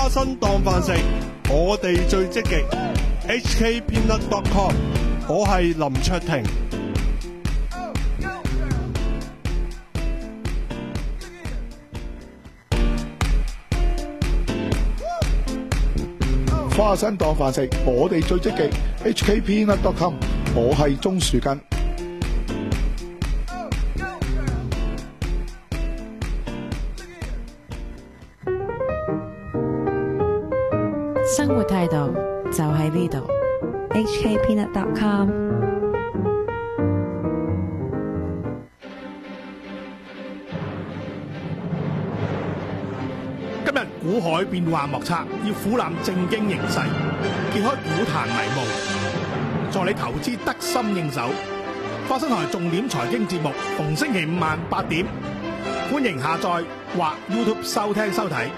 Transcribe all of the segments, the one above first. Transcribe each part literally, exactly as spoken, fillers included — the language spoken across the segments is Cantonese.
花生當飯食，我哋最積極。H K Peanut dot com， 我係林卓廷。 花生當飯食，我哋最積極。H K Peanut dot com， 我係鍾樹根。 生活態度就喺呢度。 H K Peanut dot com。 今日股海變幻莫測，要俯瞰正經形勢，揭開股壇迷霧，助你投資得心應手。花生台重點財經節目，逢星期五晚八點，歡迎下載或 YouTube 收聽收睇。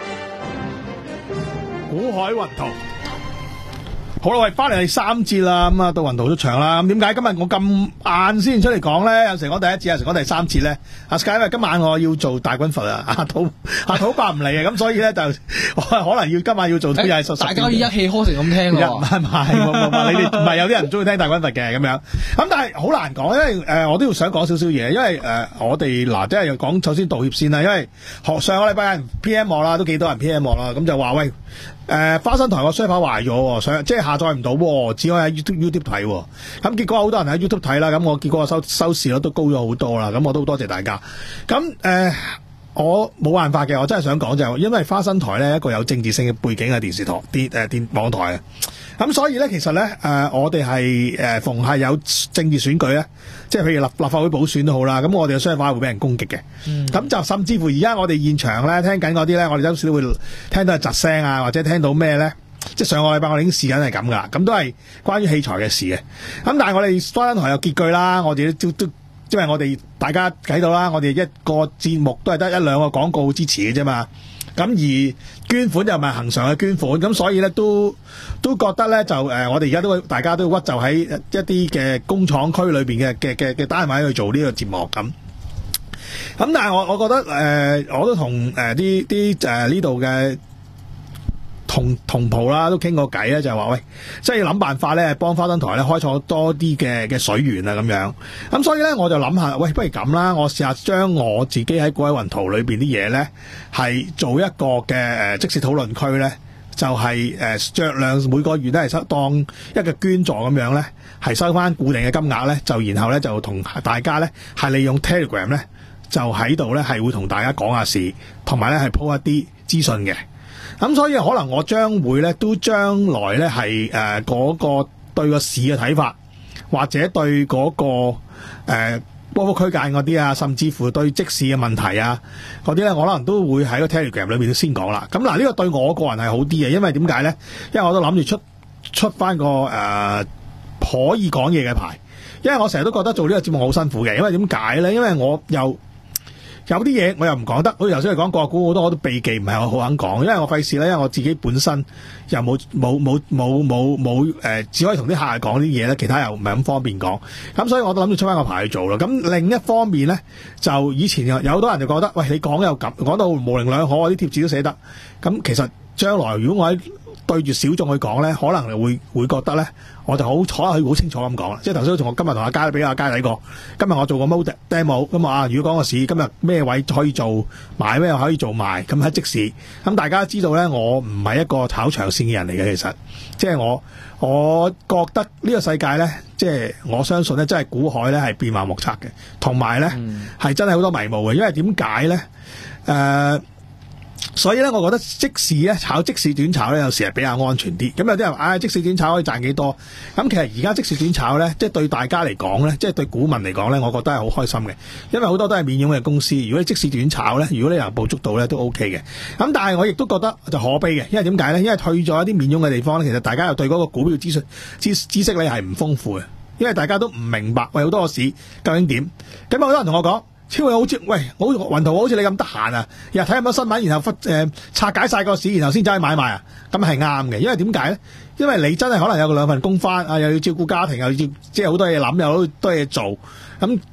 股海雲圖。好啦，喂，翻嚟第三節啦，咁啊到雲圖都長啦。咁點解今日我咁晏先出嚟講咧？有時講第一節，有時講第三節咧。阿 Sky 因為今晚我要做大軍閥啊，阿土阿土伯唔嚟啊，咁所以咧就我可能要今晚要做都係大家可以一氣呵成咁聽喎。 唔係唔係，你哋唔係有啲人唔中意聽大軍閥嘅咁樣。咁但係好難講，因為誒、呃、我都要想講少少嘢，因為誒、呃、我哋嗱即係講首先道歉先啦，因為學上個禮拜有人 P M 我啦，都幾多人 P M 我啦，咁就話喂。誒、呃、花生台個 server 壞咗，想即係下載唔到，只可以喺 YouTube YouTube 睇。咁結果好多人喺 YouTube 睇啦，咁我結果收收視率都高咗好多啦。咁我都多謝大家。咁誒、呃、我冇辦法嘅，我真係想講就係因為花生台咧一個有政治性嘅背景嘅電視台、電誒電網台啊。咁所以咧，其實咧誒、呃、我哋係誒逢係有政治選舉咧，即係譬如立立法會補選都好啦。咁我哋嘅 server 會俾人攻擊嘅。咁、嗯、就甚至乎而家我哋現場咧聽緊嗰啲咧，我哋有時都會聽到係窒聲啊，或者聽到咩咧？即係上個禮拜我哋已經試緊係咁噶啦。咁都係關於器材嘅事嘅。咁但係我哋花生台有結據啦，我哋都都因為我哋大家睇到啦，我哋一個節目都係得一兩個廣告支持嘅啫嘛。咁而捐款又唔係恆常嘅捐款，咁所以咧都都覺得咧就誒、呃，我哋而家都大家都屈就喺一啲嘅工廠區裏邊嘅嘅嘅嘅單位去做呢個節目咁。咁但係我我覺得誒、呃，我都同誒啲啲誒呢度嘅同同袍啦，都傾過偈咧，就係話喂，即係要諗辦法咧，幫花生台咧開創多啲嘅嘅水源啊咁樣。咁所以咧，我就諗下，喂，不如咁啦，我試下將我自己喺股海雲圖裏邊啲嘢咧，係做一個嘅誒、呃、即時討論區咧，就係誒酌量每個月都係收當一個捐助咁樣咧，係收翻固定嘅金額咧，就然後咧就同大家咧係利用 Telegram 咧，就喺度咧係會同大家講下事，同埋咧係 po 一啲資訊嘅。咁所以可能我將會咧都將來咧係誒嗰個對個市嘅睇法，或者對嗰、那個誒波幅區間嗰啲啊，甚至乎對即市嘅問題啊嗰啲咧，我可能都會喺個 Telegram 裏面先講啦。咁嗱，呢個對我個人係好啲嘅，因為點解咧？因為我都諗住出出翻個誒、呃、可以講嘢嘅牌，因為我成日都覺得做呢個節目好辛苦嘅，因為點解咧？因為我又有啲嘢我又唔講得，好似頭先你講個股好多我都避忌，唔係我好肯講，因為我費事咧，因為我自己本身又冇冇冇冇冇冇誒，只可以同啲客人講啲嘢咧，其他又唔係咁方便講，咁所以我都諗住出翻個牌去做咯。咁另一方面咧，就以前有好多人就覺得，喂，你講又咁講到模棱兩可，啲貼紙都寫得，咁其實將來如果我喺對住小眾去講咧，可能會會覺得咧，我就好可能好清楚咁講啦。即係頭先同我今日同阿佳俾阿佳睇過，今日我做個 model demo 咁啊。如果講個市今日咩位可以做買，咩可以做賣，咁喺即時咁大家知道咧，我唔係一個炒長線嘅人嚟嘅。其實即係我我覺得呢個世界咧，即係我相信咧，真係股海咧係變幻莫測嘅，同埋咧係真係好多迷霧嘅。因為點解咧？誒、呃。所以咧，我覺得即時咧炒即時短炒咧，有時係比較安全啲。咁有啲人話，唉、哎，即時短炒可以賺幾多？咁其實而家即時短炒咧，即係對大家嚟講咧，即係對股民嚟講咧，我覺得係好開心嘅。因為好多都係免佣嘅公司，如果你即時短炒咧，如果你能捕捉到咧，都 OK 嘅。咁但係我亦都覺得就可悲嘅，因為點解咧？因為退咗一啲免佣嘅地方咧，其實大家又對嗰個股票資訊知知識咧係唔豐富嘅，因為大家都唔明白喂好多個市究竟點。咁好多人同我講。超佢好似喂，好雲圖好似你咁得閒啊，又睇咁多新聞，然後忽誒、呃、拆解晒個市，然後先走去買賣啊，咁係啱嘅。因為點解咧？因為你真係可能有個兩份工返啊，又要照顧家庭，又要即係好多嘢諗，又好多嘢做，咁咁啊，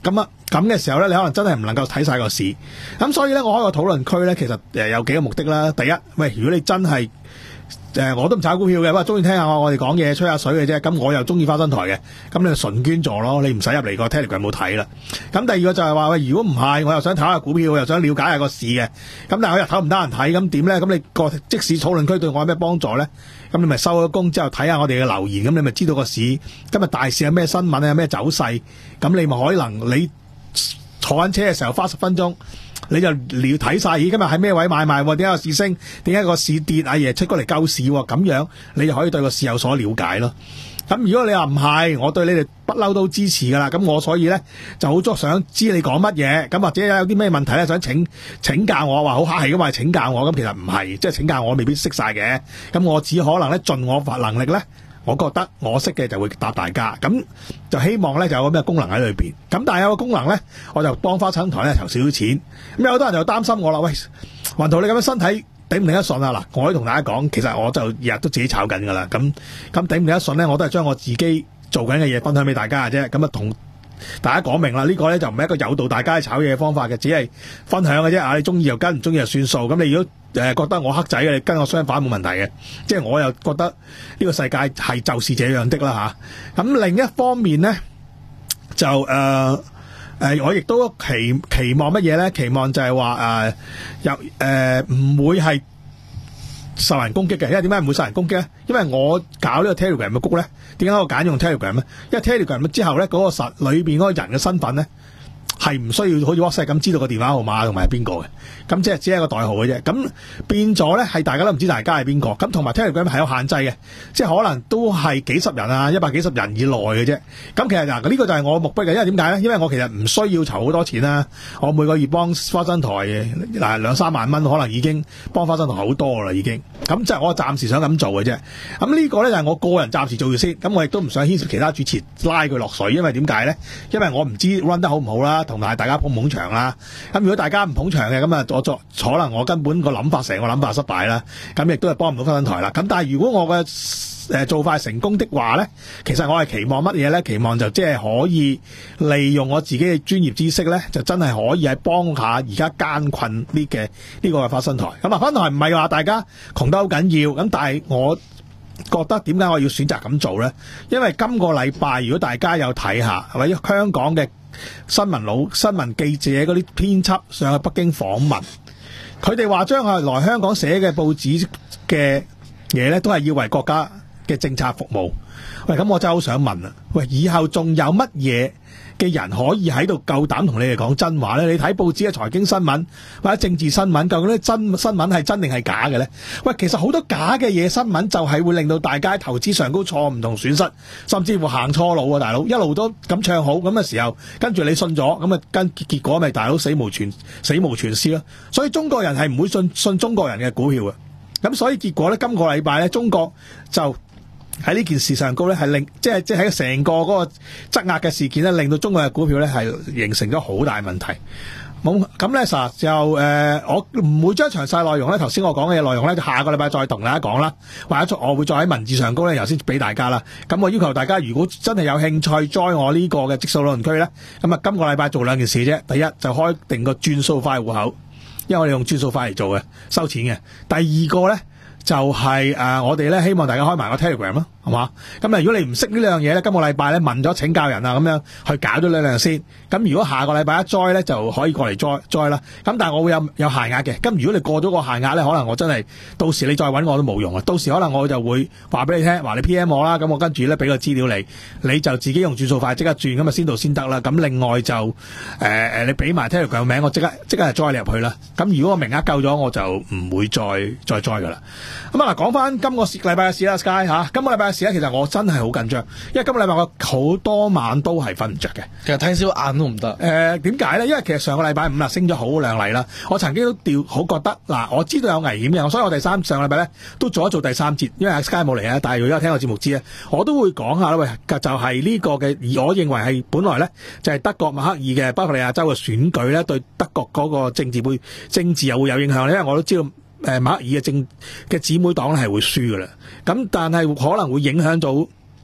咁嘅時候咧，你可能真係唔能夠睇晒個市。咁所以咧，我開個討論區咧，其實誒有幾個目的啦。第一，喂，如果你真係誒、呃、我都唔炒股票嘅，不過中意聽下我我哋講嘢吹下水嘅啫。咁我又中意花生台嘅，咁你就純捐助咯，你唔使入嚟個 Telegram 冇睇啦。咁第二個就係話喂，如果唔係，我又想睇下股票，又想了解下個市嘅，咁但係我日頭唔得閒睇，咁點咧？咁你個即使討論區對我有咩幫助咧？咁你咪收咗工之後睇下我哋嘅留言，咁你咪知道個市今日大市有咩新聞，有咩走勢，咁你咪可能你坐緊車嘅時候花十分鐘。你就了睇晒，咦今日喺咩位買賣？點解個市升？點解個市跌？阿爺出過嚟救市喎，咁樣你就可以對個市有所了解咯。咁如果你話唔係，我對你哋不嬲都支持噶啦。咁我所以咧就好想知你講乜嘢，咁或者有啲咩問題咧想請請教我，話好客氣咁話請教我。咁其實唔係，即係請教我未必識晒嘅。咁我只可能咧盡我法能力咧。我覺得我識嘅就會答大家，咁就希望咧就有個咩功能喺裏邊。咁但係有個功能咧，我就幫花生台咧籌少少錢。咁有好多人就擔心我啦，喂，雲圖你咁樣身體頂唔頂得順啊？嗱，我可以同大家講，其實我就日日都自己炒緊噶啦。咁咁頂唔頂得順咧，我都係將我自己做緊嘅嘢分享俾大家嘅啫。咁啊同大家講明啦，呢、這個咧就唔係一個誘導大家去炒嘢嘅方法嘅，只係分享嘅啫。啊，你中意就跟，唔中意就算數。咁你如果誒、呃、覺得我黑仔嘅，你跟我相反冇問題嘅。即係我又覺得呢個世界係就是這樣的啦吓。咁、啊、另一方面咧，就誒誒、呃呃，我亦都期期望乜嘢咧？期望就係話誒，有誒唔會係受人攻擊嘅。因為點解唔會受人攻擊咧？因為我搞呢個 Telegram 嘅谷咧，點解我揀用 Telegram 咧？因為 Telegram 之後咧，嗰、那個實裏邊嗰個人嘅身份咧。係唔需要好似 WhatsApp 咁知道個電話號碼同埋係邊個嘅，咁即係只係一個代號嘅啫。咁變咗咧，係大家都唔知大家係邊個。咁同埋 Telegram 係有限制嘅，即係可能都係幾十人啊，一百幾十人以內嘅啫。咁其實嗱，呢、這個就係我目標嘅，因為點解咧？因為我其實唔需要籌好多錢啦。我每個月幫花生台嗱兩三萬蚊，可能已經幫花生台好多啦，已經。咁即係我暫時想咁做嘅啫。咁呢個咧就係我個人暫時做住先。咁我亦都唔想牽涉其他主持拉佢落水，因為點解咧？因為我唔知 run 得好唔好啦。同埋大家捧唔捧場啦，咁如果大家唔捧場嘅，咁啊我作可能我根本個諗法成個諗法失敗啦，咁亦都係幫唔到花生台啦。咁但係如果我嘅誒做法成功的話咧，其實我係期望乜嘢咧？期望就即係可以利用我自己嘅專業知識咧，就真係可以喺幫下而家艱困呢嘅呢個嘅花生台。咁啊，花生台唔係話大家窮得好緊要，咁但係我覺得點解我要選擇咁做咧？因為今個禮拜如果大家有睇下，或者香港嘅新聞佬、新聞記者嗰啲編輯上去北京訪問，佢哋話將係來香港寫嘅報紙嘅嘢咧，都係要為國家嘅政策服務。喂，咁我真係好想問啊！喂，以後仲有乜嘢嘅人可以喺度夠膽同你哋講真話咧？你睇報紙嘅財經新聞或者政治新聞，究竟啲真新聞係真定係假嘅咧？喂，其實好多假嘅嘢新聞就係會令到大家投資上高錯誤同損失，甚至乎行錯路啊！大佬一路都咁唱好咁嘅時候，跟住你信咗，咁啊跟結果咪大佬死無全死無全屍咯。所以中國人係唔會信信中國人嘅股票嘅。咁所以結果咧，今個禮拜咧，中國就喺呢件事上高咧，係令即係即係喺成個嗰個質押嘅事件咧，令到中國嘅股票咧係形成咗好大問題。冇咁咧，實就誒、呃，我唔會將詳細內容咧，頭先我講嘅內容咧，就下個禮拜再同大家講啦，或者我會再喺文字上高咧，頭先俾大家啦。咁我要求大家，如果真係有興趣 join 我呢個嘅質素討論區咧，咁啊，今個禮拜做兩件事啫。第一就開定個轉數快戶口，因為我哋用轉數快嚟做嘅，收錢嘅。第二個咧就係、是、誒、呃，我哋咧希望大家開埋個 Telegram 咯。係嘛？咁啊，如果你唔識呢兩樣嘢咧，今個禮拜咧問咗請教人啊，咁樣去搞咗呢兩樣先。咁如果下個禮拜一 join 咧，就可以過嚟 join join 啦。咁但係我會有有限額嘅。咁如果你過咗個限額咧，可能我真係到時你再揾我都冇用啊。到時可能我就會話俾你聽，話你 P M 我啦。咁我跟住咧俾個資料你，你就自己用轉數快即刻轉，咁啊先到先得啦。咁另外就誒誒、呃，你俾埋 Telegram 名，我即刻即刻就 join 你入去啦。咁如果個名額夠咗，我就唔會再再 join 噶啦。咁啊嗱，講翻今個禮拜嘅事啦 ，Sky 吓，今個禮拜。其實我真係好緊張，因為今個禮拜我好多晚都係瞓唔着嘅。 其實睇少眼都唔得。 誒，點解咧？因為其實上個禮拜五啦，升咗好靚麗啦。我曾經都調好覺得嗱，我知道有危險嘅，所以我第三上個禮拜咧都做一做第三節。因為 Sky 冇嚟啊，但係如果有聽我節目知咧，我都會講下啦。喂，就係呢個嘅，而我認為係本來咧就係德國默克爾嘅巴伐利亞州嘅選舉咧，對德國嗰個政治會政治又會有影響。因為我都知道。誒，默克爾嘅政嘅姊妹黨咧係會輸噶啦，咁但係可能會影響到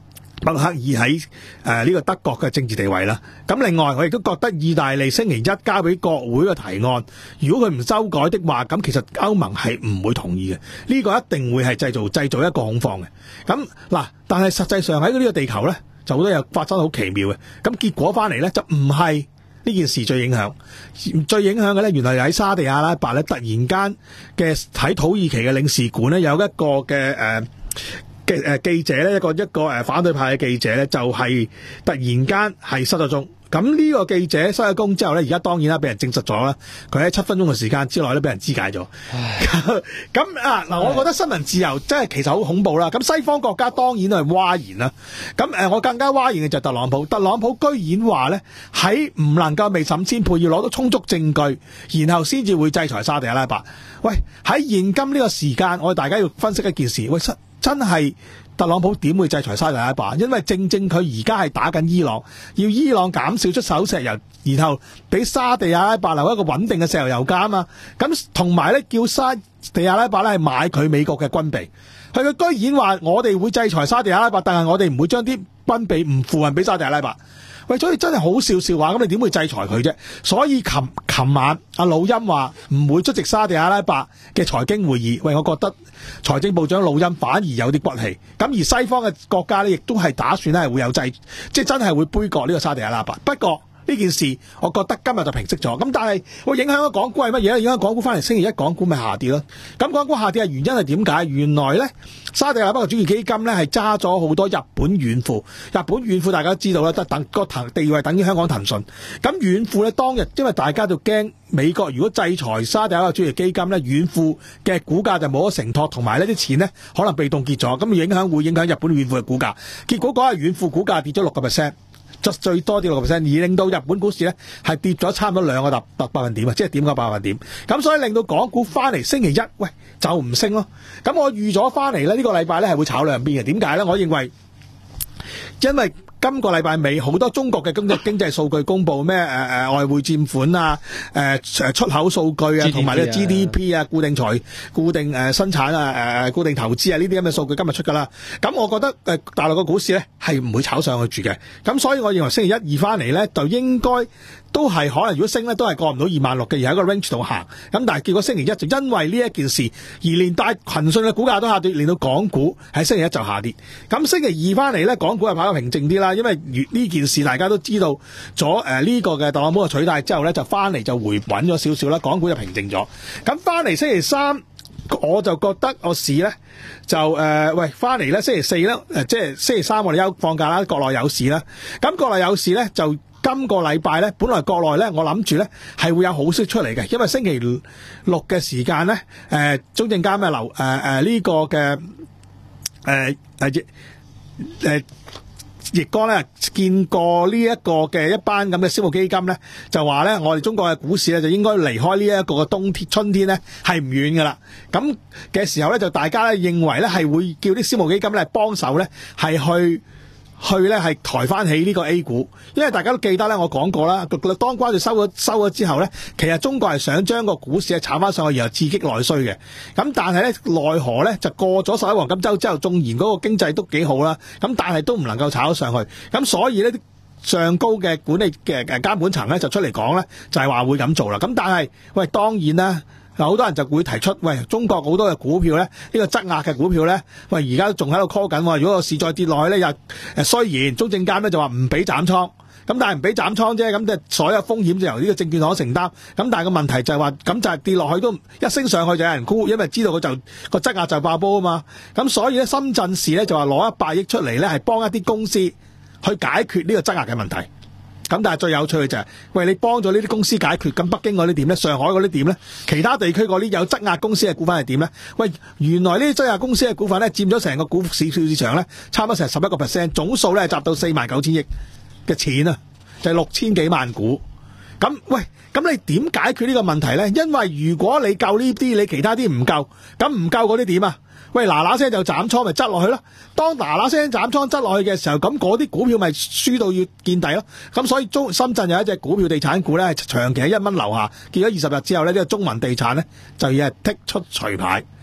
默克爾喺誒呢個德國嘅政治地位啦。咁另外我亦都覺得意大利星期一交俾國會嘅提案，如果佢唔修改的話，咁其實歐盟係唔會同意嘅。呢、這個一定會係製造製造一個恐慌嘅。咁嗱，但係實際上喺呢個地球咧，就好多嘢發生好奇妙嘅。咁結果翻嚟咧，就唔係呢件事最影響，最影響嘅咧，原來喺沙地阿拉伯咧，突然間嘅喺土耳其嘅領事館咧，有一個嘅誒嘅誒記者咧，一個一個誒反對派嘅記者咧，就係、是、突然間係失咗蹤。咁呢個記者收咗工之後咧，而家當然啦，俾人證實咗啦，佢喺七分鐘嘅時間之內咧，俾人肢解咗。咁啊嗱，我覺得新聞自由真係其實好恐怖啦。咁西方國家當然係嘩然啦。咁誒，我更加嘩然嘅就係特朗普。特朗普居然話咧，喺唔能夠未審先判，要攞到充足證據，然後先至會制裁沙地阿拉伯。喂，喺現今呢個時間，我哋大家要分析一件事。喂，真真係。特朗普點會制裁沙特阿拉伯？因為正正佢而家係打緊伊朗，要伊朗減少出手石油，然後俾沙地阿拉伯留一個穩定嘅石油油價啊嘛。咁同埋咧，叫沙地阿拉伯咧係買佢美國嘅軍備。佢佢居然話我哋會制裁沙地阿拉伯，但係我哋唔會將啲軍備唔付運俾沙地阿拉伯。喂，所以真係好笑笑話，咁你點會制裁佢啫？所以琴琴晚阿魯欽話唔會出席沙地阿拉伯嘅財經會議。喂，我覺得財政部長魯欽反而有啲骨氣。咁而西方嘅國家咧，亦都係打算咧係會有制，即係真係會杯葛呢個沙地阿拉伯。不過呢件事，我覺得今日就平息咗。咁但係會影響咗港股係乜嘢咧？影響港股翻嚟星期一港股咪下跌咯。咁港股下跌嘅原因係點解？原來咧沙地阿拉伯嘅主權基金咧係揸咗好多日本軟庫。日本軟庫大家都知道啦，得等個騰地位等於香港騰訊。咁軟庫咧當日因為大家都驚美國如果制裁沙地阿拉伯主權基金咧，軟庫嘅股價就冇咗承托，同埋呢啲錢咧可能被凍結咗，咁影響會影響日本軟庫嘅股價。結果嗰日軟庫股價跌咗六個 percent。最多跌六個 percent， 而令到日本股市咧係跌咗差唔多兩個百百分點啊，即係點個百分點。咁所以令到港股翻嚟星期一，喂就唔升咯。咁我預咗翻嚟咧，呢、呢個禮拜咧係會炒兩邊嘅。點解咧？我認為因為今個禮拜尾好多中國嘅經濟經濟數據公布，咩誒誒外匯佔款啊，誒誒出口數據啊，同埋呢 G D P 啊，固定財固定誒生產啊，誒固定投資啊，呢啲咁嘅數據今日出噶啦。咁我覺得誒大陸嘅股市咧係唔會炒上去住嘅。咁所以我認為星期一二翻嚟咧就應該都係可能如果升咧都係過唔到二萬六嘅，而喺個 range 度行。咁但係結果星期一就因為呢一件事而連帶騰訊嘅股價都下跌，令到港股喺星期一就下跌。咁星期二翻嚟咧，港股係跑得平靜啲啦。因為呢件事大家都知道咗，誒呢個嘅特朗普嘅取態之後咧，就翻嚟就回穩咗少少啦，港股就平靜咗。咁翻嚟星期三，我就覺得個市咧就誒、呃、喂翻嚟咧星期四咧誒即係星期三我哋休放假啦，國內有市啦。咁國內有市咧就今個禮拜咧，本來國內咧我諗住咧係會有好消息出嚟嘅，因為星期六嘅時間咧誒中證監嘅留誒誒呢個嘅誒誒誒易綱咧見過呢一個嘅一班咁嘅私募基金咧，就話咧我哋中國嘅股市咧就應該離開呢一個嘅冬天春天咧係唔遠噶啦。咁嘅時候咧就大家咧認為咧係會叫啲私募基金咧幫手咧係去去咧係抬翻起呢個 A 股，因為大家都記得咧我講過啦，當關稅收咗收咗之後咧，其實中國係想將個股市係炒翻上去，然後刺激內需嘅。咁但係咧奈何咧就過咗十一黃金週之後，縱然嗰個經濟都幾好啦，咁但係都唔能夠炒上去。咁所以咧上高嘅管理嘅誒監管層咧就出嚟講咧，就係話會咁做啦。咁但係喂當然啦。有好多人就會提出，喂，中國好多嘅股票咧，呢、呢個質押嘅股票咧，喂，而家仲喺度 call 緊喎。如果個市再跌落去咧，又誒雖然中證監咧就話唔俾斬倉，咁但係唔俾斬倉啫，咁即係所有風險就由呢個證券行承擔。咁但係個問題就係話，咁就係跌落去都一升上去就有人沽，因為知道佢就個質押就爆煲啊嘛。咁所以咧，深圳市咧就話攞一百億出嚟咧，係幫一啲公司去解決呢個質押嘅問題。咁但係最有趣嘅就係、是，喂，你幫咗呢啲公司解決，咁北京嗰啲點咧？上海嗰啲點咧？其他地區嗰啲有質押公司嘅股份係點咧？喂，原來呢啲質押公司嘅股份咧，佔咗成個股市票市場咧，差唔多成十一個 percent， 總數咧係集到四萬九千億嘅錢啊，就係六千幾萬股。咁喂，咁你點解決呢個問題咧？因為如果你夠呢啲，你其他啲唔夠，咁唔夠嗰啲點啊？喂，嗱嗱聲就斬倉咪執落去咯。當嗱嗱聲斬倉執落去嘅時候，咁嗰啲股票咪輸到要見底咯。咁所以中深圳有一隻股票地產股咧，係長期喺一蚊樓下，見咗二十日之後咧，呢、這個中民地產咧就要係剔出除牌。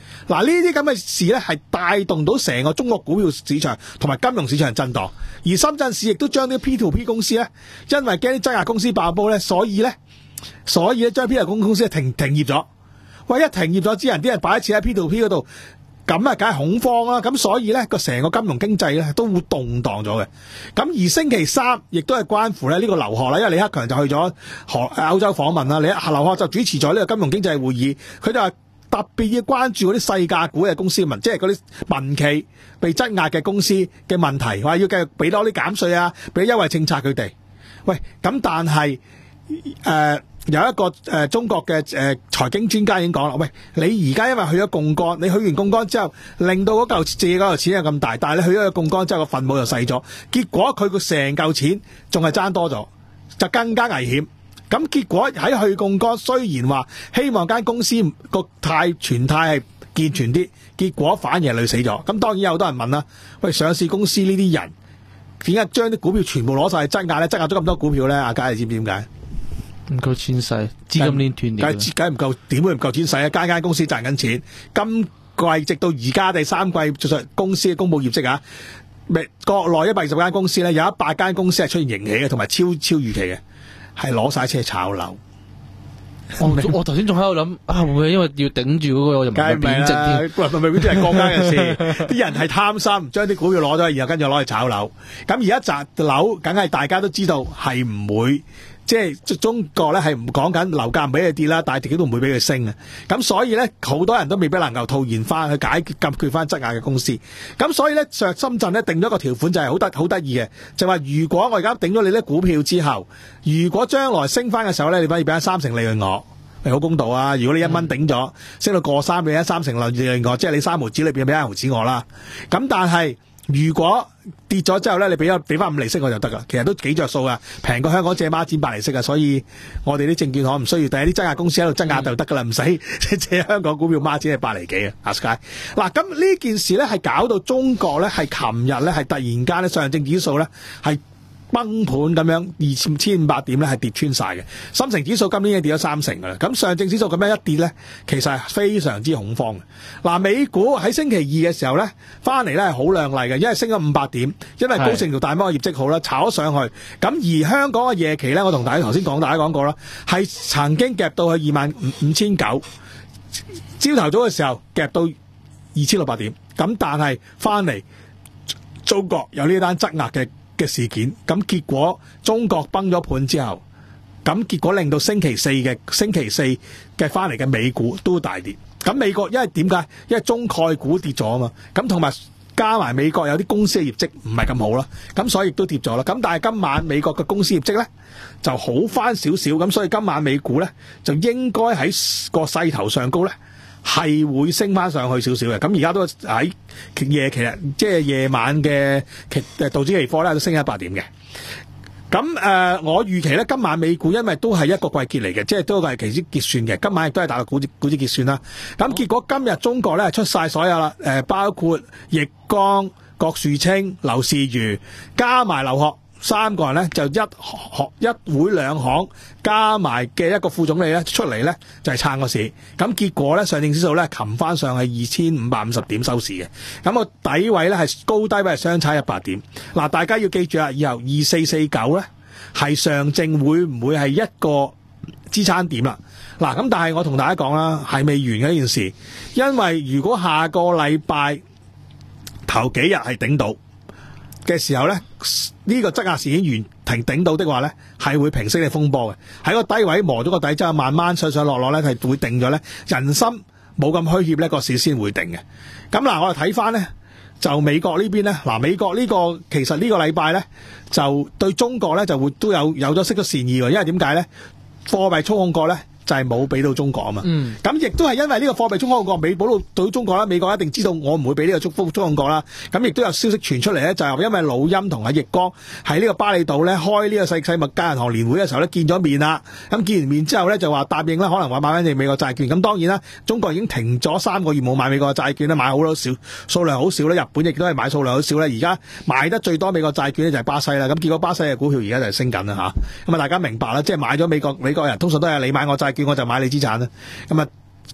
嗱，呢啲咁嘅事咧係帶動到成個中國股票市場同埋金融市場震盪，而深圳市亦都將啲 P to P 公司咧，因為驚啲質押公司爆煲咧，所以咧，所以咧將 P to P 公司停停業咗。喂，一停業咗之後，啲人擺一次喺 P to P 嗰度。咁啊，梗係恐慌啦！咁所以咧，個成個金融經濟咧都會動盪咗嘅。咁而星期三亦都係關乎咧呢個劉鶴啦，因為李克強就去咗荷歐洲訪問啦，李劉鶴就主持咗呢個金融經濟會議，佢就話特別要關注嗰啲細價股嘅公司民，即係嗰啲民企被質押嘅公司嘅問題，話要繼續俾多啲減稅啊，俾優惠政策佢哋。喂，咁但係誒。呃有一個誒、呃、中國嘅誒財經專家已經講啦，喂，你而家因為去咗槓桿，你去完槓桿之後，令到嗰嚿借嗰嚿錢係咁大，但係你去咗個槓桿之後個分母就細咗，結果佢個成嚿錢仲係爭多咗，就更加危險。咁結果喺去槓桿，雖然話希望間公司個態全態係健全啲，結果反而係累死咗。咁當然有好多人問啦，喂，上市公司呢啲人點解將啲股票全部攞晒去質押咧？質押咗咁多股票咧？阿佳你知唔知點解？ 唔夠錢使，資金鏈斷裂， 梗梗唔夠，點會唔夠錢使啊？間間公司賺緊錢，今季直到而家第三季，公司嘅公布業績啊，國內一百二十間公司咧，有一百間公司係出現盈喜嘅，同埋超超預期嘅，係攞晒車炒樓。 我我頭先仲喺度諗啊，會唔會因為要頂住嗰個人民幣貶值添？ 人民幣貶值係國家嘅事，啲人係貪心，將啲股票攞咗，然後跟住攞去炒樓。咁而家砸樓，梗係大家都知道係唔會。即係中國咧係唔講緊樓價唔俾佢跌啦，但係自己都唔會俾佢升啊！咁所以咧好多人都未必能夠套現翻去解決解決翻質押嘅公司。咁所以咧上深圳咧定咗個條款就係好得好得意嘅，就話如果我而家頂咗你啲股票之後，如果將來升翻嘅時候咧，你反而俾翻三成利潤我，係好公道啊！如果你一蚊頂咗，升到過三，俾翻三成利潤我，即係你三毫子裏邊俾一毫子我啦。咁但係如果跌咗之後咧，你俾咗俾翻五厘息我就得噶，其實都幾着數噶，平過香港借孖展八厘息啊，所以我哋啲證券行唔需要，第啲質押公司喺度質押就得噶啦，唔使借香港股票孖展係八厘幾啊。阿 Sky， 嗱咁呢件事咧係搞到中國咧係琴日咧係突然間咧上證指數咧係崩盤咁樣，二千千五百點咧係跌穿晒嘅。深成指數今年已經跌咗三成噶啦，咁上證指數咁樣一跌咧，其實係非常之恐慌嘅。嗱，美股喺星期二嘅時候咧，翻嚟咧係好亮麗嘅，因為升咗五百點，因為高盛同大摩嘅業績好啦，炒咗上去。咁而香港嘅夜期咧，我同大家頭先講，大家講過啦，係曾經夾到去二萬五千九，朝頭早嘅時候夾到二千六百點，咁但係翻嚟中國有呢單質押嘅嘅事件，咁結果中國崩咗盤之後，咁結果令到星期四嘅星期四嘅翻嚟嘅美股都大跌。咁美國因為點解？因為中概股跌咗啊嘛，咁同埋加埋美國有啲公司嘅業績唔係咁好啦，咁所以亦都跌咗啦。咁但係今晚美國嘅公司業績咧就好翻少少，咁所以今晚美股咧就應該喺個勢頭上高咧係會升翻上去少少嘅。咁而家都喺夜期日，即係夜晚嘅期誒道指期貨咧都升一百點嘅。咁誒、呃，我預期咧今晚美股因為都係一個季結嚟嘅，即係都係期指結算嘅，今晚亦都係大陸股指股指結算啦。咁結果今日中國咧出晒所有啦，誒、呃、包括易綱、郭樹清、劉士余加埋劉鶴三個人咧，就一學一會兩行加埋嘅一個副總理咧出嚟咧就係、是、撐個市。咁結果咧上證指數咧擒翻上去二千五百五十點收市嘅。咁個底位咧係高低位係相差一百點。嗱，大家要記住啊，以後二四四九咧係上證會唔會係一個支撐點啦？嗱，咁但係我同大家講啦，係未完嘅呢件事，因為如果下個禮拜頭幾日係頂到嘅時候咧，呢個質押事件完停頂到的話咧，係會平息嘅風波嘅。喺個低位磨咗個底之後，慢慢上上落落咧，係會定咗咧。人心冇咁虛怯咧，個市先會定嘅。咁嗱，我哋睇翻咧，就美國呢邊咧，嗱，美國呢個其實呢個禮拜咧，就對中國咧就會都有有咗識咗善意喎。因為點解咧？貨幣操控國咧就係冇俾到中國啊嘛。嗯。咁亦都係因為呢個貨幣操控國未保到對中國啦，美國一定知道我唔會俾呢個祝福操控國啦。咁亦都有消息傳出嚟咧，就係因為老欽同阿易綱喺呢個巴厘島咧開呢個世世物家銀行年會嘅時候咧見咗面啦。咁見完面之後咧就話答應啦，可能話買翻隻美國債券。咁當然啦，中國已經停咗三個月冇買美國債券啦，買好多少數量好少啦。日本亦都係買數量好少啦。而家買得最多美國債券咧就係巴西啦。咁結果巴西嘅股票而家就係升緊啦吓。咁啊大家明白啦，即係買咗美國美國人通常都係你買我債券我就買你資產啦。咁啊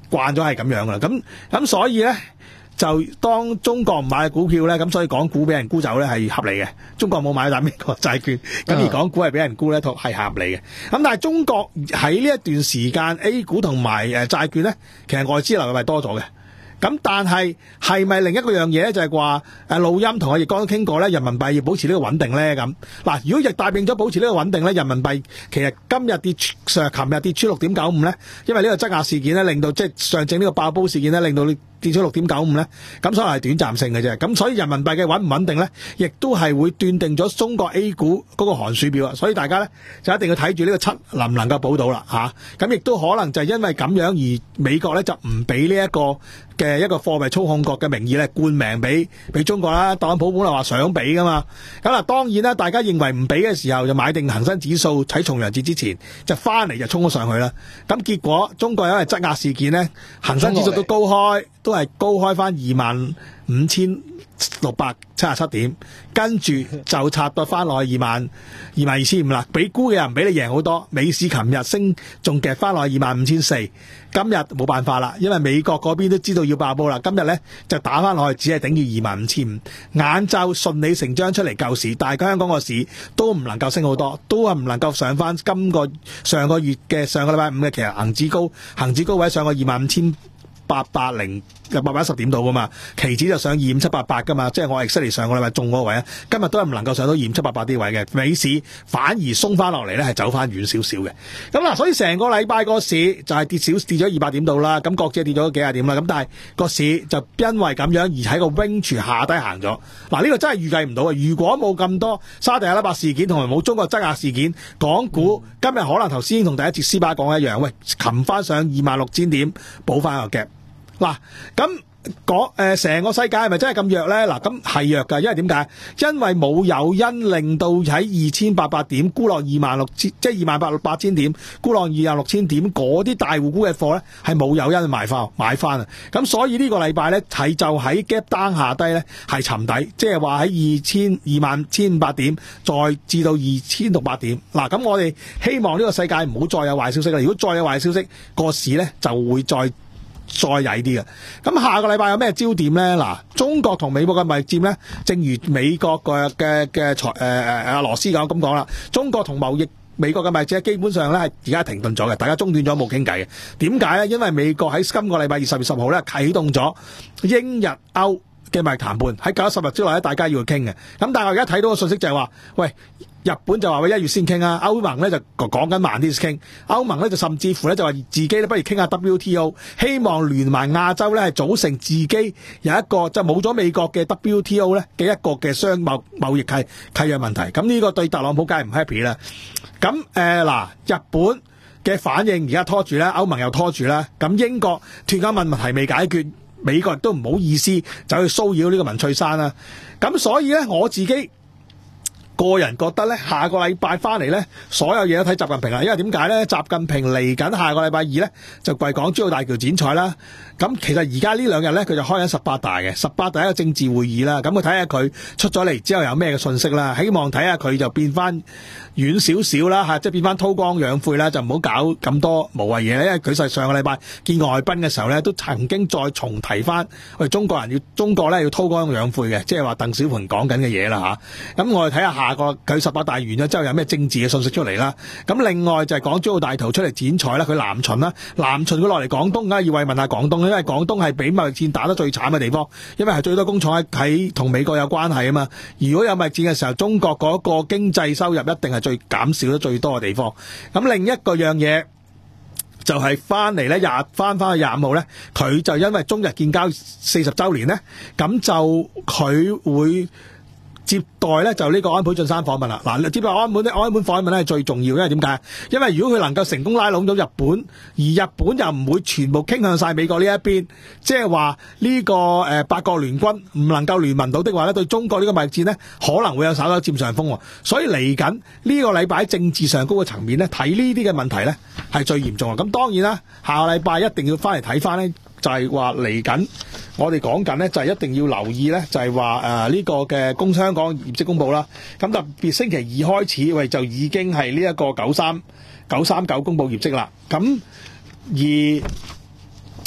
慣咗係咁樣啦。咁咁所以咧。就當中國唔買股票咧，咁所以港股俾人沽走咧係合理嘅。中國冇買到美國債券，咁而港股係俾人沽咧，係合理嘅。咁但係中國喺呢一段時間 A 股同埋誒債券咧，其實外資流係多咗嘅。咁但係係咪另一個樣嘢咧？就係話誒錄音同我亦剛都傾過咧，人民幣要保持呢個穩定咧咁。嗱，如果亦帶變咗保持呢個穩定咧，人民幣其實今日跌上琴日跌穿六點九五咧，因為呢個質押事件咧，令到即係上證呢個爆煲事件咧，令到你跌咗六點九五咧，咁所以係短暫性嘅啫。咁所以人民幣嘅穩唔穩定咧，亦都係會斷定咗中國 A 股嗰個寒暑表啊。所以大家咧就一定要睇住呢個七能唔能夠保到啦嚇。咁亦都可能就係因為咁樣而美國咧就唔俾呢一個嘅一個貨幣操控國嘅名義咧冠名俾俾中國啦。特朗普本來話想俾噶嘛，咁嗱當然啦，大家認為唔俾嘅時候就買定恒生指數喺重陽節之前就翻嚟就衝咗上去啦。咁結果中國因為質押事件咧，恒生指數都高開。都係高開翻二萬五千六百七十七點，跟住就插到翻落去二萬二萬二千五啦。俾沽嘅人比你贏好多。美市琴日升仲夾翻落去二萬五千四，今日冇辦法啦，因為美國嗰邊都知道要爆煲啦。今日咧就打翻落去，只係頂住二萬五千五。晏晝順理成章出嚟救市，但係香港個市都唔能夠升好多，都係唔能夠上翻今個上個月嘅上個禮拜五嘅其實恒指高恒指高位上個二萬五千八百零八百一十點度噶嘛，期指就上二五七八八噶嘛，即係我 exactly 上個禮拜中嗰個位啊，今日都係唔能夠上到二五七八八啲位嘅，美市反而鬆翻落嚟咧，係走翻遠少少嘅。咁嗱，所以成個禮拜個市就係跌少跌咗二百點度啦，咁國指跌咗幾廿點啦，咁但係個市就因為咁樣而喺個 range 下低行咗。嗱，呢個真係預計唔到啊！如果冇咁多沙地阿拉伯事件同埋冇中國質押事件，港股今日可能頭先同第一節師爸講一樣，喂，擒翻上二萬六千點，補翻個 gap。嗱，咁講誒成個世界係咪真係咁弱咧？嗱，咁係弱㗎，因為點解？因為冇誘因令到喺二千八百點沽落二萬六千，即係二萬八六八千點沽落二萬六千點嗰啲大戶沽嘅貨咧，係冇誘因去買翻買翻啊！咁所以呢個禮拜咧係就喺 gap down 下低咧係沉底，即係話喺二千二萬千五百點再至到二千六百點。嗱，咁我哋希望呢個世界唔好再有壞消息啦。如果再有壞消息，個市咧就會再。再曳啲嘅，咁下個禮拜有咩焦點咧？嗱，中國同美國嘅貿易戰咧，正如美國嘅嘅嘅財誒誒阿羅斯講咁講啦，中國同貿易美國嘅貿易戰基本上咧係而家停頓咗嘅，大家中斷咗冇傾偈嘅。點解咧？因為美國喺今個禮拜二十月十號咧啟動咗英日歐嘅貿易談判，喺九十日之內咧大家要去傾嘅。咁但係我而家睇到個信息就係話，喂。日本就話喂一月先傾啊，歐盟咧就講緊慢啲先傾，歐盟咧就甚至乎咧就話自己咧不如傾下 W T O， 希望聯埋亞洲咧係組成自己有一個就冇咗美國嘅 W T O 咧嘅一個嘅商貿貿易契契約問題。咁呢個對特朗普梗係唔 happy 啦。咁誒嗱，日本嘅反應而家拖住啦，歐盟又拖住啦。咁英國脫歐問題未解決，美國亦都唔好意思走去騷擾呢個文翠珊啦。咁所以咧我自己。個人覺得咧，下個禮拜翻嚟咧，所有嘢都睇習近平啦。因為點解咧？習近平嚟緊下個禮拜二咧，就貴港珠澳大橋剪彩啦。咁其實而家呢兩日咧，佢就開緊十八大嘅，十八大一個政治會議啦。咁我睇下佢出咗嚟之後有咩嘅信息啦。希望睇下佢就變翻遠少少啦嚇，即係變翻韜光養晦啦，就唔好搞咁多無謂嘢。因為佢實上個禮拜見外賓嘅時候咧，都曾經再重提翻，喂，中國人要中國咧要韜光養晦嘅，即係話鄧小平講緊嘅嘢啦嚇。咁我哋睇下下個佢十八大完咗之後有咩政治嘅信息出嚟啦。咁另外就係港珠澳大圖出嚟剪彩啦，佢南巡啦，南巡佢落嚟廣東，梗係要慰問下廣東，因為廣東係俾貿易戰打得最慘嘅地方，因為係最多工廠喺喺同美國有關係啊嘛。如果有貿易戰嘅時候，中國嗰個經濟收入一定係最減少得最多嘅地方。咁另一個樣嘢就係翻嚟咧，廿翻翻去廿五號咧，佢就因為中日建交四十週年咧，咁就佢會接待咧就呢個安倍晉三訪問啦。嗱，接待安倍咧，安倍訪問咧係最重要，因為點解？因為如果佢能夠成功拉攏到日本，而日本又唔會全部傾向晒美國呢一邊，即係話呢個誒八國聯軍唔能夠聯盟到的話咧，對中國呢個貿易戰呢可能會有稍稍佔上風。所以嚟緊呢個禮拜喺政治上高嘅層面咧，睇呢啲嘅問題咧係最嚴重啊！咁當然啦，下個禮拜一定要翻嚟睇翻咧。就係話嚟緊，我哋講緊咧，就係一定要留意咧，就係話誒呢個嘅工商港業績公佈啦。咁特別星期二開始，喂就已經係呢一個九三九三九公佈業績啦。咁而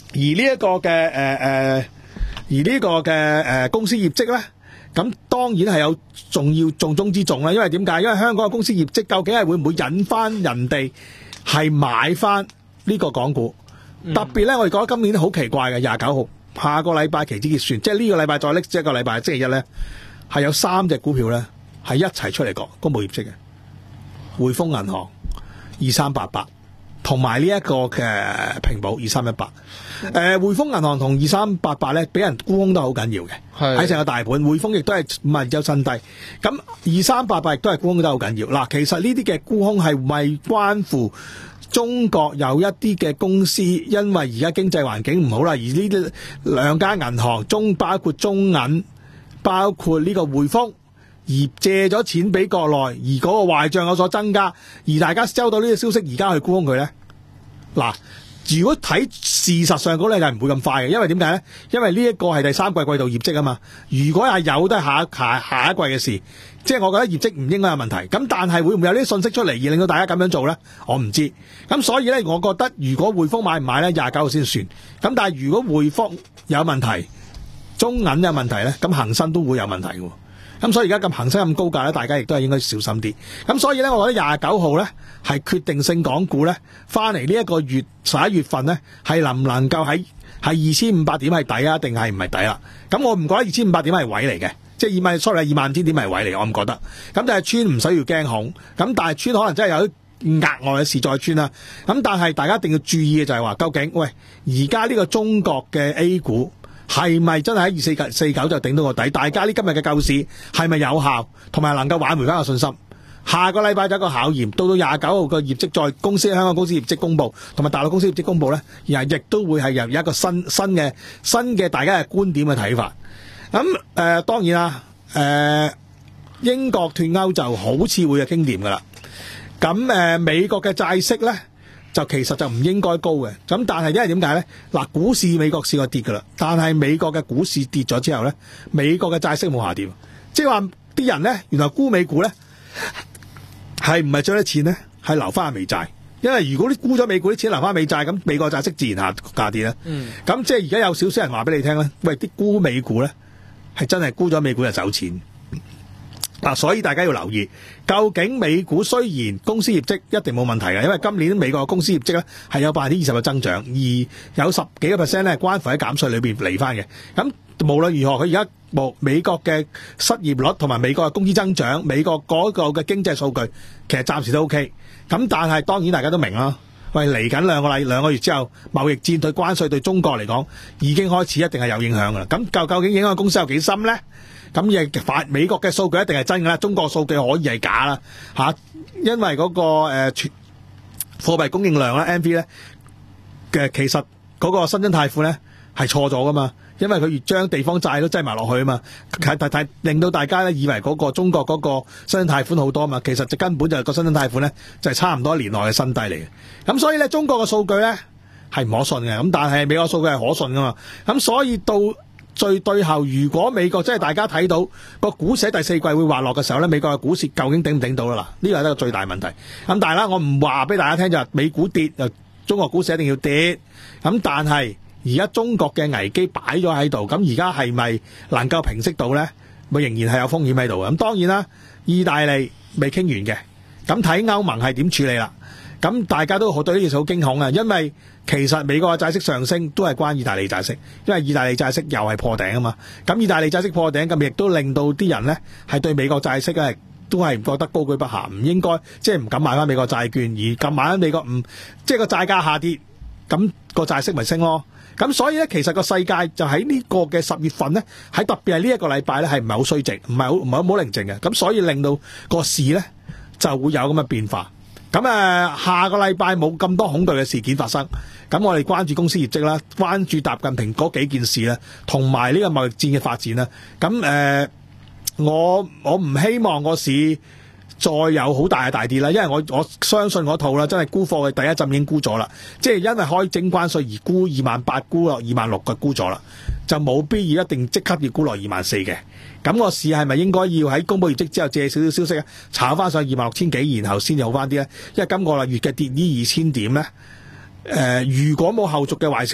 而呢一個嘅誒誒，而呢個嘅誒、呃、公司業績咧，咁當然係有重要重中之重啦。因為點解？因為香港嘅公司業績究竟係會唔會引翻人哋係買翻呢個港股？嗯、特別咧，我哋覺得今年好奇怪嘅，廿九號下個禮拜期指結算，即係呢個禮拜再拎即係一個禮拜星期一咧，係有三隻股票咧係一齊出嚟講公佈業績嘅，匯豐銀行二三八八。同埋呢一個嘅平保二三一八，誒匯豐銀行同二三八八咧，俾人沽空都好緊要嘅，喺成個大盤。匯豐亦都係五十周新低，咁二三八八亦都係沽空得好緊要。嗱，其實呢啲嘅沽空係咪關乎中國有一啲嘅公司，因為而家經濟環境唔好啦，而呢啲兩家銀行中包括中銀，包括呢個匯豐，而借咗錢俾國內，而嗰個壞賬有所增加，而大家收到呢個消息，而家去沽空佢咧？嗱，如果睇事實上嗰咧就係唔會咁快嘅，因為點解咧？因為呢一個係第三季季度業績啊嘛。如果係有都係下下下一季嘅事，即係我覺得業績唔應該有問題。咁但係會唔會有啲信息出嚟而令到大家咁樣做咧？我唔知。咁所以咧，我覺得如果匯豐買唔買咧，廿九號先算。咁但係如果匯豐有問題，中銀有問題咧，咁恒生都會有問題嘅。咁所以而家咁恒生咁高價咧，大家亦都係應該小心啲。咁所以咧，我覺得廿九號咧係決定性港股咧翻嚟呢一個月十一月份咧係能唔能夠喺係二千五百點係底啊，定係唔係底啦？咁我唔覺得二千五百點係位嚟嘅，即係二萬 sorry 二萬五千點係位嚟，我唔覺得。咁但係穿唔使要驚恐，咁但係穿可能真係有啲額外嘅事再穿啦。咁但係大家一定要注意嘅就係話，究竟喂而家呢個中國嘅 A 股，係咪真係喺二四九四九就頂到個底？大家呢今日嘅救市係咪有效，同埋能夠挽回翻個信心？下個禮拜就一個考驗，到到廿九號個業績再公司香港公司業績公佈，同埋大陸公司業績公佈咧，而係亦都會係有一個新新嘅新嘅大家嘅觀點嘅睇法。咁誒、呃、當然啦，誒、呃、英國脫歐就好似會係傾掂噶啦。咁誒、呃、美國嘅債息咧，就其實就唔應該高嘅，咁但係因為點解咧？嗱，股市美國試過跌噶啦，但係美國嘅股市跌咗之後咧，美國嘅債息冇下跌，即係話啲人咧原來沽美股咧係唔係將啲錢咧係留翻喺美債，因為如果你沽咗美股啲錢留翻美債，咁美國債息自然下下跌啦。嗯，咁即係而家有少少人話俾你聽咧，喂，啲沽美股咧係真係沽咗美股就走錢。嗱、啊，所以大家要留意，究竟美股雖然公司業績一定冇問題嘅，因為今年美國嘅公司業績咧係有百分之二十嘅增長，而有十幾個 percent 咧關乎喺減稅裏邊嚟翻嘅。咁無論如何，佢而家冇美國嘅失業率同埋美國嘅工資增長，美國嗰個嘅經濟數據其實暫時都 OK。咁但係當然大家都明啦，喂，嚟緊兩個禮兩個月之後，貿易戰對關稅對中國嚟講已經開始一定係有影響噶啦。咁究究竟影響公司有幾深咧？咁亦反美國嘅數據一定係真㗎啦，中國數據可以係假啦嚇，因為嗰個誒全貨幣供應量啦 M V 咧嘅其實嗰個新增貸款咧係錯咗噶嘛，因為佢越將地方債都擠埋落去啊嘛，睇睇睇令到大家咧以為嗰個中國嗰個新增貸款好多啊嘛，其實就根本就係個新增貸款咧就係差唔多一年內嘅新低嚟嘅。咁所以咧中國嘅數據咧係唔可信嘅，咁但係美國數據係可信噶嘛，咁所以到最對後，如果美國真係大家睇到個股市喺第四季會滑落嘅時候咧，美國嘅股市究竟頂唔頂到啦？嗱，呢個係一個最大問題。咁但係啦，我唔話俾大家聽就係美股跌，就中國股市一定要跌。咁但係而家中國嘅危機擺咗喺度，咁而家係咪能夠平息到咧？咪仍然係有風險喺度。咁當然啦，意大利未傾完嘅，咁睇歐盟係點處理啦？咁大家都好對呢件事好驚恐啊，因為其實美國嘅債息上升都係關意大利債息，因為意大利債息又係破頂啊嘛。咁意大利債息破頂，咁亦都令到啲人咧係對美國債息咧都係覺得高居不下，唔應該即係唔敢買翻美國債券，而咁買翻美國唔即係個債價下跌，咁個債息咪升咯。咁所以咧，其實個世界就喺呢個嘅十月份咧，喺特別係呢一個禮拜咧係唔係好衰靜，唔係好唔係好寧靜嘅。咁所以令到個市咧就會有咁嘅變化。咁誒，下個禮拜冇咁多恐懼嘅事件發生，咁我哋關注公司業績啦，關注習近平嗰幾件事啦，同埋呢個貿易戰嘅發展啦。咁誒、呃，我我唔希望個市再有好大嘅大跌啦，因為我我相信嗰套啦，真係沽貨嘅第一陣已經沽咗啦，即係因為開徵關稅而沽二萬八沽落二萬六嘅沽咗啦，就冇必要一定即刻要沽落二萬四嘅。咁個市係咪應該要喺公佈業績之後借少少消息啊，炒翻上二萬六千幾，然後先有翻啲咧？因為今個月嘅跌呢二千點咧，誒、呃，如果冇後續嘅壞消息，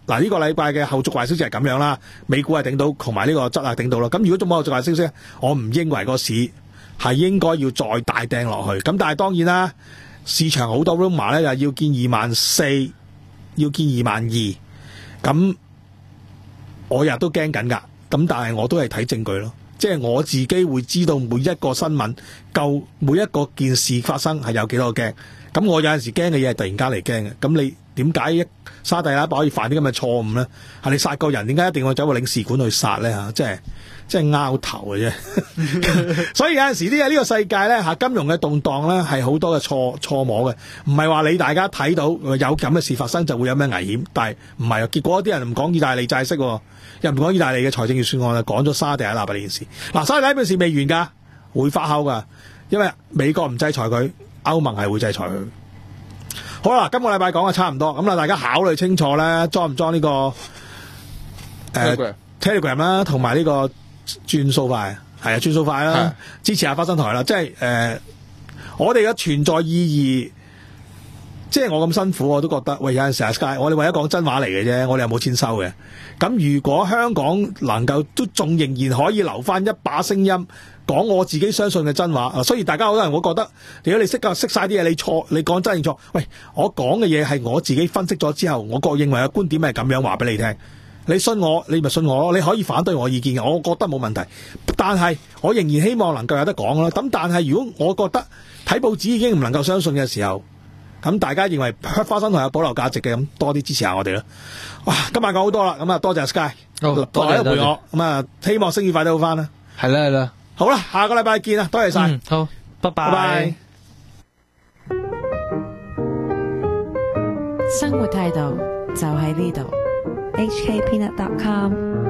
嗱呢個禮拜嘅後續壞消息係咁樣啦，美股係頂到，同埋呢個質啊頂到啦。咁如果仲冇後續壞消息，我唔認為個市係應該要再大掟落去。咁但係當然啦，市場好多 rumor 咧，就要見二萬四，要見二萬二。咁我日都驚緊㗎。咁但係我都係睇證據咯，即係我自己會知道每一個新聞，夠每一個件事發生係有幾多驚。咁我有陣時驚嘅嘢係突然間嚟驚嘅。咁你點解一沙地阿拉伯可以犯啲咁嘅錯誤咧？係你殺個人，點解一定要走個領事館去殺咧？嚇，即係即係拗頭嘅啫。所以有陣時呢個呢個世界咧嚇，金融嘅動盪咧係好多嘅錯錯摸嘅，唔係話你大家睇到有咁嘅事發生就會有咩危險，但係唔係啊。結果啲人唔講意大利債息，又唔講意大利嘅財政預算案，講咗沙地阿拉伯呢件事。嗱，沙地阿拉伯事未完㗎，會發酵㗎，因為美國唔制裁佢，歐盟係會制裁佢。好啦，今個禮拜講嘅差唔多，咁啦，大家考慮清楚咧，裝唔裝呢個誒、呃、 Telegram Telegram 啦，同埋呢個轉數快，係啊，轉數快啦，支持下花生台啦，即係誒、呃，我哋嘅存在意義，即係我咁辛苦，我都覺得，喂，有陣時啊 Sky，我哋為咗講真話嚟嘅啫，我哋又冇錢收嘅。咁如果香港能夠都仲仍然可以留翻一把聲音，講我自己相信嘅真話，啊，所以大家好多人會覺得，如果你識夠識晒啲嘢，你錯，你講真定錯？喂，我講嘅嘢係我自己分析咗之後，我個認為嘅觀點係咁樣話俾你聽。你信我，你咪信我咯。你可以反對我意見嘅，我覺得冇問題。但係我仍然希望能夠有得講咯。咁但係如果我覺得睇報紙已經唔能夠相信嘅時候，咁大家認為花生台有保留價值嘅，咁多啲支持下我哋咯。哇，今晚講好多啦，咁啊多謝 Sky， 好多謝陪我，咁啊希望星期快啲好翻啦。 係啦係啦， 好啦，下個禮拜見啦，多謝晒、 嗯，好，拜拜。 拜拜。 生活態度就喺呢度。 H K peanut dot com